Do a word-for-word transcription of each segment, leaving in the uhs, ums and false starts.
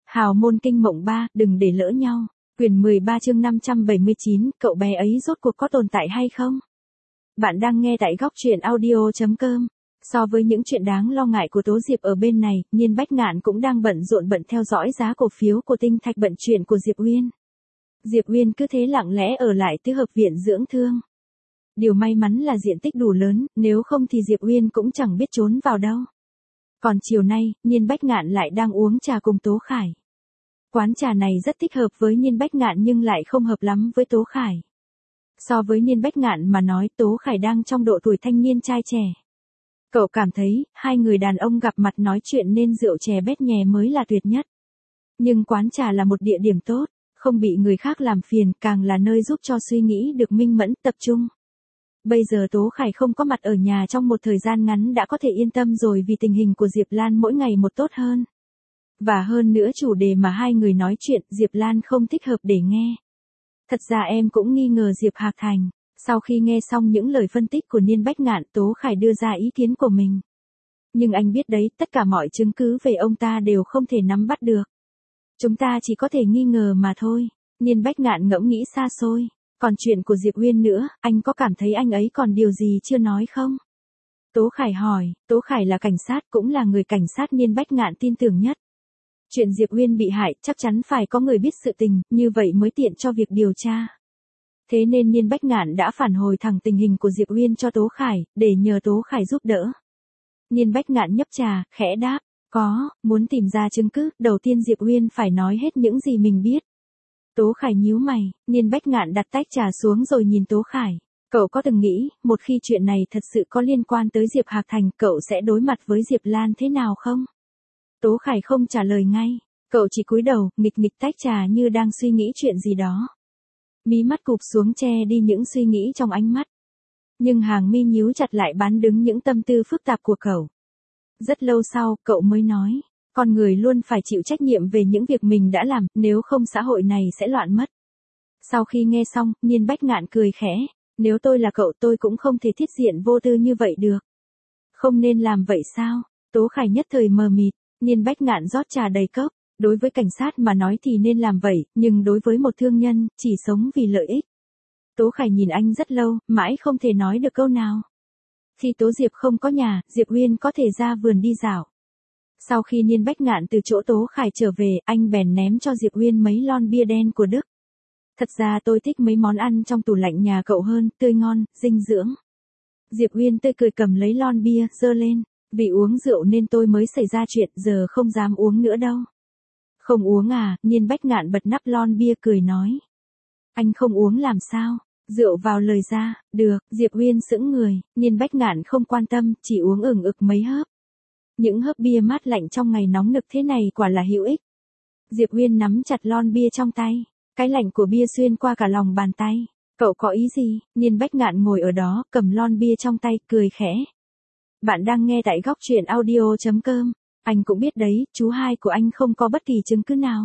Hào môn kinh mộng ba, đừng để lỡ nhau. Quyển mười ba chương năm trăm bảy mươi chín, cậu bé ấy rốt cuộc có tồn tại hay không? Bạn đang nghe tại góc truyện audio chấm com. So với những chuyện đáng lo ngại của Tố Diệp ở bên này, Nhiên Bách Ngạn cũng đang bận rộn bận theo dõi giá cổ phiếu của Tinh Thạch, bận chuyện của Diệp Uyên. Diệp Uyên cứ thế lặng lẽ ở lại tứ hợp viện dưỡng thương. Điều may mắn là diện tích đủ lớn, nếu không thì Diệp Uyên cũng chẳng biết trốn vào đâu. Còn chiều nay, Nhiên Bách Ngạn lại đang uống trà cùng Tố Khải. Quán trà này rất thích hợp với Nhiên Bách Ngạn nhưng lại không hợp lắm với Tố Khải. So với Nhiên Bách Ngạn mà nói, Tố Khải đang trong độ tuổi thanh niên trai trẻ. Cậu cảm thấy, hai người đàn ông gặp mặt nói chuyện nên rượu chè bét nhè mới là tuyệt nhất. Nhưng quán trà là một địa điểm tốt, không bị người khác làm phiền, càng là nơi giúp cho suy nghĩ được minh mẫn, tập trung. Bây giờ Tố Khải không có mặt ở nhà trong một thời gian ngắn đã có thể yên tâm rồi, vì tình hình của Diệp Lan mỗi ngày một tốt hơn. Và hơn nữa chủ đề mà hai người nói chuyện Diệp Lan không thích hợp để nghe. Thật ra em cũng nghi ngờ Diệp Hạc Thành. Sau khi nghe xong những lời phân tích của Nhiên Bách Ngạn, Tố Khải đưa ra ý kiến của mình. Nhưng anh biết đấy, tất cả mọi chứng cứ về ông ta đều không thể nắm bắt được. Chúng ta chỉ có thể nghi ngờ mà thôi. Nhiên Bách Ngạn ngẫm nghĩ xa xôi. Còn chuyện của Diệp Uyên nữa, anh có cảm thấy anh ấy còn điều gì chưa nói không? Tố Khải hỏi. Tố Khải là cảnh sát, cũng là người cảnh sát Nhiên Bách Ngạn tin tưởng nhất. Chuyện Diệp Uyên bị hại chắc chắn phải có người biết sự tình, như vậy mới tiện cho việc điều tra. Thế nên Nhiên Bách Ngạn đã phản hồi thẳng tình hình của Diệp Uyên cho Tố Khải, để nhờ Tố Khải giúp đỡ. Nhiên Bách Ngạn nhấp trà, khẽ đáp, có, muốn tìm ra chứng cứ, đầu tiên Diệp Uyên phải nói hết những gì mình biết. Tố Khải nhíu mày, Nhiên Bách Ngạn đặt tách trà xuống rồi nhìn Tố Khải. Cậu có từng nghĩ, một khi chuyện này thật sự có liên quan tới Diệp Hạc Thành, cậu sẽ đối mặt với Diệp Lan thế nào không? Tố Khải không trả lời ngay, cậu chỉ cúi đầu, nghịch nghịch tách trà như đang suy nghĩ chuyện gì đó. Mí mắt cụp xuống che đi những suy nghĩ trong ánh mắt. Nhưng hàng mi nhíu chặt lại bán đứng những tâm tư phức tạp của cậu. Rất lâu sau, cậu mới nói, con người luôn phải chịu trách nhiệm về những việc mình đã làm, nếu không xã hội này sẽ loạn mất. Sau khi nghe xong, Nhiên Bách Ngạn cười khẽ, nếu tôi là cậu tôi cũng không thể thiết diện vô tư như vậy được. Không nên làm vậy sao? Tố Khải nhất thời mờ mịt, Nhiên Bách Ngạn rót trà đầy cốc. Đối với cảnh sát mà nói thì nên làm vậy, nhưng đối với một thương nhân, chỉ sống vì lợi ích. Tố Khải nhìn anh rất lâu, mãi không thể nói được câu nào. Khi Tố Diệp không có nhà, Diệp Uyên có thể ra vườn đi dạo. Sau khi Nhiên Bách Ngạn từ chỗ Tố Khải trở về, anh bèn ném cho Diệp Uyên mấy lon bia đen của Đức. Thật ra tôi thích mấy món ăn trong tủ lạnh nhà cậu hơn, tươi ngon, dinh dưỡng. Diệp Uyên tươi cười cầm lấy lon bia, giơ lên. Vì uống rượu nên tôi mới xảy ra chuyện, giờ không dám uống nữa đâu. Không uống à? Nhiên Bách Ngạn bật nắp lon bia cười nói. Anh không uống làm sao? Rượu vào lời ra, được, Diệp Uyên sững người, Nhiên Bách Ngạn không quan tâm, chỉ uống ửng ực mấy hớp. Những hớp bia mát lạnh trong ngày nóng nực thế này quả là hữu ích. Diệp Uyên nắm chặt lon bia trong tay, cái lạnh của bia xuyên qua cả lòng bàn tay. Cậu có ý gì? Nhiên Bách Ngạn ngồi ở đó, cầm lon bia trong tay, cười khẽ. Bạn đang nghe tại góc truyện audio chấm com. Anh cũng biết đấy, chú hai của anh không có bất kỳ chứng cứ nào.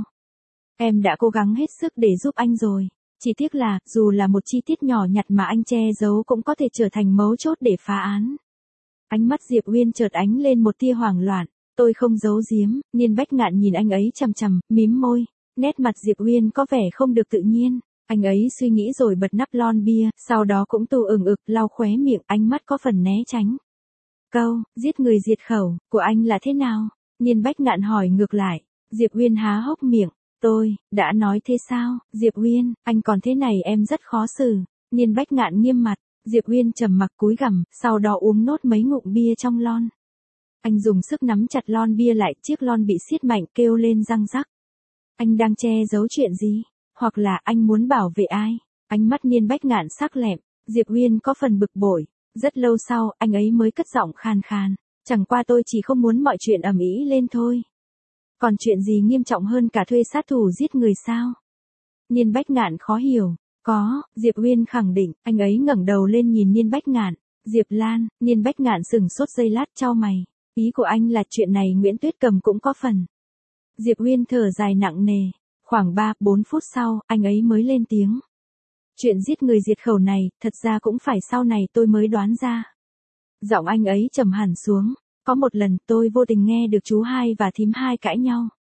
Em đã cố gắng hết sức để giúp anh rồi. Chỉ tiếc là, dù là một chi tiết nhỏ nhặt mà anh che giấu cũng có thể trở thành mấu chốt để phá án. Ánh mắt Diệp Uyên chợt ánh lên một tia hoảng loạn. Tôi không giấu giếm. Nhiên Bách Ngạn nhìn anh ấy chằm chằm, mím môi. Nét mặt Diệp Uyên có vẻ không được tự nhiên. Anh ấy suy nghĩ rồi bật nắp lon bia, sau đó cũng tù ửng ực, lau khóe miệng, ánh mắt có phần né tránh. Câu, giết người diệt khẩu, của anh là thế nào? Nhiên Bách Ngạn hỏi ngược lại. Diệp Uyên há hốc miệng. Tôi, đã nói thế sao? Diệp Uyên, anh còn thế này em rất khó xử. Nhiên Bách Ngạn nghiêm mặt. Diệp Uyên trầm mặc cúi gằm, sau đó uống nốt mấy ngụm bia trong lon. Anh dùng sức nắm chặt lon bia lại, chiếc lon bị siết mạnh kêu lên răng rắc. Anh đang che giấu chuyện gì? Hoặc là anh muốn bảo vệ ai? Ánh mắt Nhiên Bách Ngạn sắc lẹm. Diệp Uyên có phần bực bội. Rất lâu sau, anh ấy mới cất giọng khan khan. Chẳng qua tôi chỉ không muốn mọi chuyện ầm ĩ lên thôi. Còn chuyện gì nghiêm trọng hơn cả thuê sát thủ giết người sao? Nhiên Bách Ngạn khó hiểu. Có, Diệp Uyên khẳng định, anh ấy ngẩng đầu lên nhìn Nhiên Bách Ngạn. Diệp Lan, Nhiên Bách Ngạn sừng sốt giây lát chau mày. Ý của anh là chuyện này Nguyễn Tuyết Cầm cũng có phần. Diệp Uyên thở dài nặng nề. Khoảng ba, bốn phút sau, anh ấy mới lên tiếng. Chuyện giết người diệt khẩu này, thật ra cũng phải sau này tôi mới đoán ra. Giọng anh ấy trầm hẳn xuống. Có một lần tôi vô tình nghe được chú hai và thím hai cãi nhau.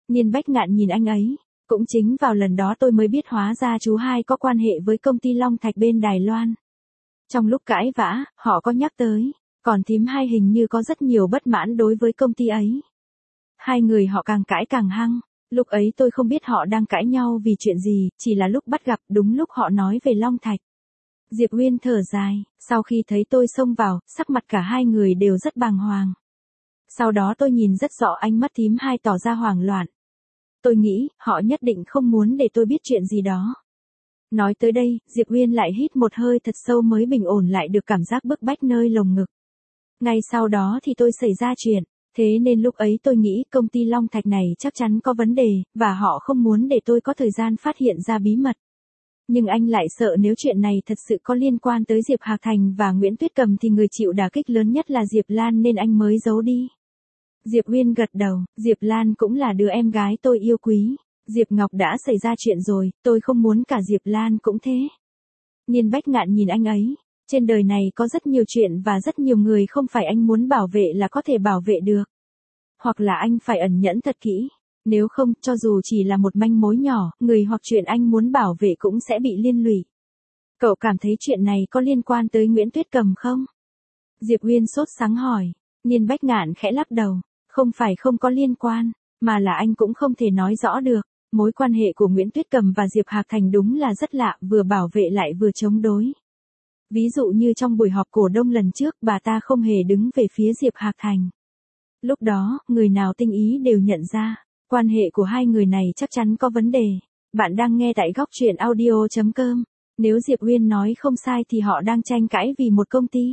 Niên Bách Ngạn nhìn anh ấy. Cũng chính vào lần đó tôi mới biết hóa ra chú hai có quan hệ với công ty Long Thạch bên Đài Loan. Trong lúc cãi vã, họ có nhắc tới, còn thím hai hình như có rất nhiều bất mãn đối với công ty ấy. Hai người họ càng cãi càng hăng, lúc ấy tôi không biết họ đang cãi nhau vì chuyện gì, chỉ là lúc bắt gặp đúng lúc họ nói về Long Thạch. Diệp Uyên thở dài, sau khi thấy tôi xông vào, sắc mặt cả hai người đều rất bàng hoàng. Sau đó tôi nhìn rất rõ ánh mắt thím hai tỏ ra hoảng loạn. Tôi nghĩ, họ nhất định không muốn để tôi biết chuyện gì đó. Nói tới đây, Diệp Uyên lại hít một hơi thật sâu mới bình ổn lại được cảm giác bức bách nơi lồng ngực. Ngay sau đó thì tôi xảy ra chuyện, thế nên lúc ấy tôi nghĩ công ty Long Thạch này chắc chắn có vấn đề, và họ không muốn để tôi có thời gian phát hiện ra bí mật. Nhưng anh lại sợ nếu chuyện này thật sự có liên quan tới Diệp Hạc Thành và Nguyễn Tuyết Cầm thì người chịu đả kích lớn nhất là Diệp Lan nên anh mới giấu đi. Diệp Uyên gật đầu, Diệp Lan cũng là đứa em gái tôi yêu quý. Diệp Ngọc đã xảy ra chuyện rồi, tôi không muốn cả Diệp Lan cũng thế. Niên Bách Ngạn nhìn anh ấy, trên đời này có rất nhiều chuyện và rất nhiều người không phải anh muốn bảo vệ là có thể bảo vệ được. Hoặc là anh phải ẩn nhẫn thật kỹ, nếu không, cho dù chỉ là một manh mối nhỏ, người hoặc chuyện anh muốn bảo vệ cũng sẽ bị liên lụy. Cậu cảm thấy chuyện này có liên quan tới Nguyễn Tuyết Cầm không? Diệp Uyên sốt sắng hỏi, Niên Bách Ngạn khẽ lắc đầu, không phải không có liên quan, mà là anh cũng không thể nói rõ được. Mối quan hệ của Nguyễn Tuyết Cầm và Diệp Hạc Thành đúng là rất lạ, vừa bảo vệ lại vừa chống đối. Ví dụ như trong buổi họp cổ đông lần trước, bà ta không hề đứng về phía Diệp Hạc Thành. Lúc đó, người nào tinh ý đều nhận ra, quan hệ của hai người này chắc chắn có vấn đề. Bạn đang nghe tại góc truyện audio chấm com. Nếu Diệp Uyên nói không sai thì họ đang tranh cãi vì một công ty.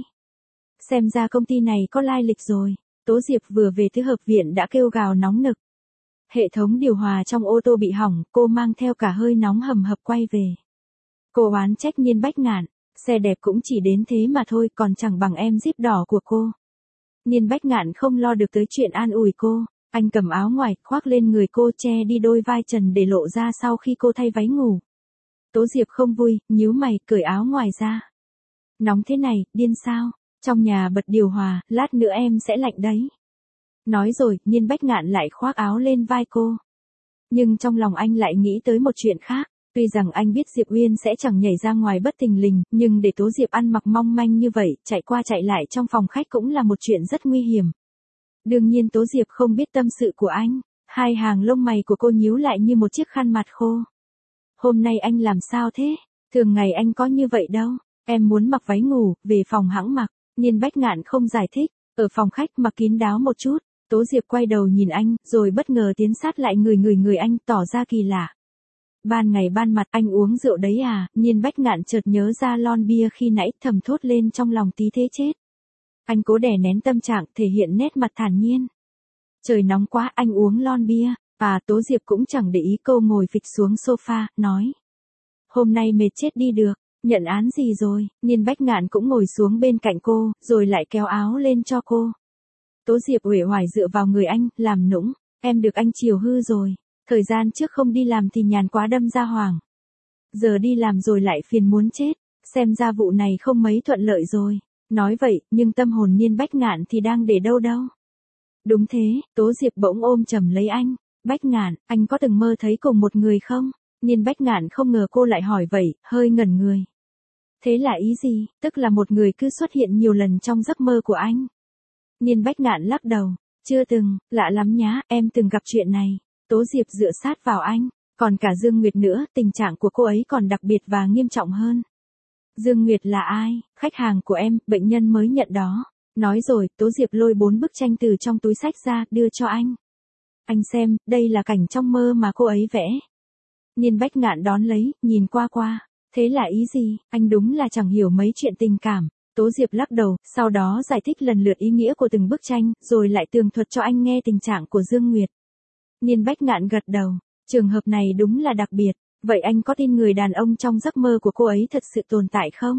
Xem ra công ty này có lai lịch rồi. Tố Diệp vừa về từ hợp viện đã kêu gào nóng nực. Hệ thống điều hòa trong ô tô bị hỏng, cô mang theo cả hơi nóng hầm hập quay về. Cô oán trách Niên Bách Ngạn, xe đẹp cũng chỉ đến thế mà thôi, còn chẳng bằng em Jeep đỏ của cô. Niên Bách Ngạn không lo được tới chuyện an ủi cô, anh cầm áo ngoài, khoác lên người cô che đi đôi vai trần để lộ ra sau khi cô thay váy ngủ. Tố Diệp không vui, nhíu mày, cởi áo ngoài ra. Nóng thế này, điên sao, trong nhà bật điều hòa, lát nữa em sẽ lạnh đấy. Nói rồi, Niên Bách Ngạn lại khoác áo lên vai cô. Nhưng trong lòng anh lại nghĩ tới một chuyện khác, tuy rằng anh biết Diệp Uyên sẽ chẳng nhảy ra ngoài bất thình lình, nhưng để Tố Diệp ăn mặc mong manh như vậy, chạy qua chạy lại trong phòng khách cũng là một chuyện rất nguy hiểm. Đương nhiên Tố Diệp không biết tâm sự của anh, hai hàng lông mày của cô nhíu lại như một chiếc khăn mặt khô. Hôm nay anh làm sao thế? Thường ngày anh có như vậy đâu, em muốn mặc váy ngủ, về phòng hẵng mặc. Niên Bách Ngạn không giải thích, ở phòng khách mặc kín đáo một chút. Tố Diệp quay đầu nhìn anh, rồi bất ngờ tiến sát lại người người người anh, tỏ ra kỳ lạ. Ban ngày ban mặt anh uống rượu đấy à? Niên Bách Ngạn chợt nhớ ra lon bia khi nãy, thầm thốt lên trong lòng tí thế chết. Anh cố đè nén tâm trạng, thể hiện nét mặt thản nhiên. Trời nóng quá, anh uống lon bia. À, Tố Diệp cũng chẳng để ý cô, ngồi phịch xuống sofa, nói. Hôm nay mệt chết đi được, nhận án gì rồi? Niên Bách Ngạn cũng ngồi xuống bên cạnh cô, rồi lại kéo áo lên cho cô. Tố Diệp uể oải dựa vào người anh, làm nũng, em được anh chiều hư rồi. Thời gian trước không đi làm thì nhàn quá đâm ra hoảng. Giờ đi làm rồi lại phiền muốn chết, xem ra vụ này không mấy thuận lợi rồi. Nói vậy, nhưng tâm hồn Niên Bách Ngạn thì đang để đâu đâu. Đúng thế, Tố Diệp bỗng ôm chầm lấy anh. Bách Ngạn, anh có từng mơ thấy cùng một người không? Niên Bách Ngạn không ngờ cô lại hỏi vậy, hơi ngẩn người. Thế là ý gì? Tức là một người cứ xuất hiện nhiều lần trong giấc mơ của anh. Niên Bách Ngạn lắc đầu, chưa từng, lạ lắm nhá, em từng gặp chuyện này. Tố Diệp dựa sát vào anh, còn cả Dương Nguyệt nữa, tình trạng của cô ấy còn đặc biệt và nghiêm trọng hơn. Dương Nguyệt là ai? Khách hàng của em, bệnh nhân mới nhận đó. Nói rồi, Tố Diệp lôi bốn bức tranh từ trong túi xách ra, đưa cho anh. Anh xem, đây là cảnh trong mơ mà cô ấy vẽ. Niên Bách Ngạn đón lấy, nhìn qua qua. Thế là ý gì? Anh đúng là chẳng hiểu mấy chuyện tình cảm. Tố Diệp lắc đầu, sau đó giải thích lần lượt ý nghĩa của từng bức tranh, rồi lại tường thuật cho anh nghe tình trạng của Dương Nguyệt. Niên Bách Ngạn gật đầu, trường hợp này đúng là đặc biệt, vậy anh có tin người đàn ông trong giấc mơ của cô ấy thật sự tồn tại không?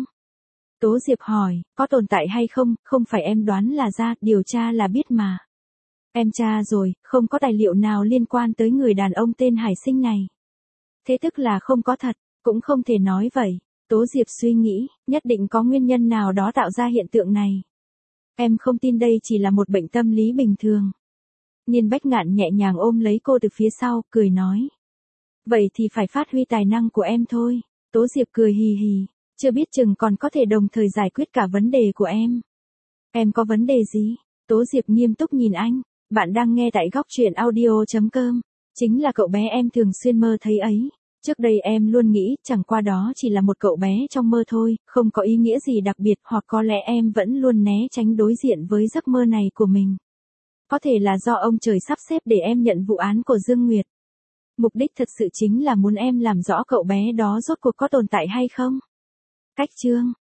Tố Diệp hỏi, có tồn tại hay không, không phải em đoán là ra, điều tra là biết mà. Em tra rồi, không có tài liệu nào liên quan tới người đàn ông tên Hải Sinh này. Thế tức là không có thật, cũng không thể nói vậy. Tố Diệp suy nghĩ, nhất định có nguyên nhân nào đó tạo ra hiện tượng này. Em không tin đây chỉ là một bệnh tâm lý bình thường. Nhiên Bách Ngạn nhẹ nhàng ôm lấy cô từ phía sau, cười nói. Vậy thì phải phát huy tài năng của em thôi. Tố Diệp cười hì hì, chưa biết chừng còn có thể đồng thời giải quyết cả vấn đề của em. Em có vấn đề gì? Tố Diệp nghiêm túc nhìn anh. Bạn đang nghe tại góc truyện audio.com. Chính là cậu bé em thường xuyên mơ thấy ấy. Trước đây em luôn nghĩ chẳng qua đó chỉ là một cậu bé trong mơ thôi, không có ý nghĩa gì đặc biệt, hoặc có lẽ em vẫn luôn né tránh đối diện với giấc mơ này của mình. Có thể là do ông trời sắp xếp để em nhận vụ án của Dương Nguyệt. Mục đích thật sự chính là muốn em làm rõ cậu bé đó rốt cuộc có tồn tại hay không. Cách chương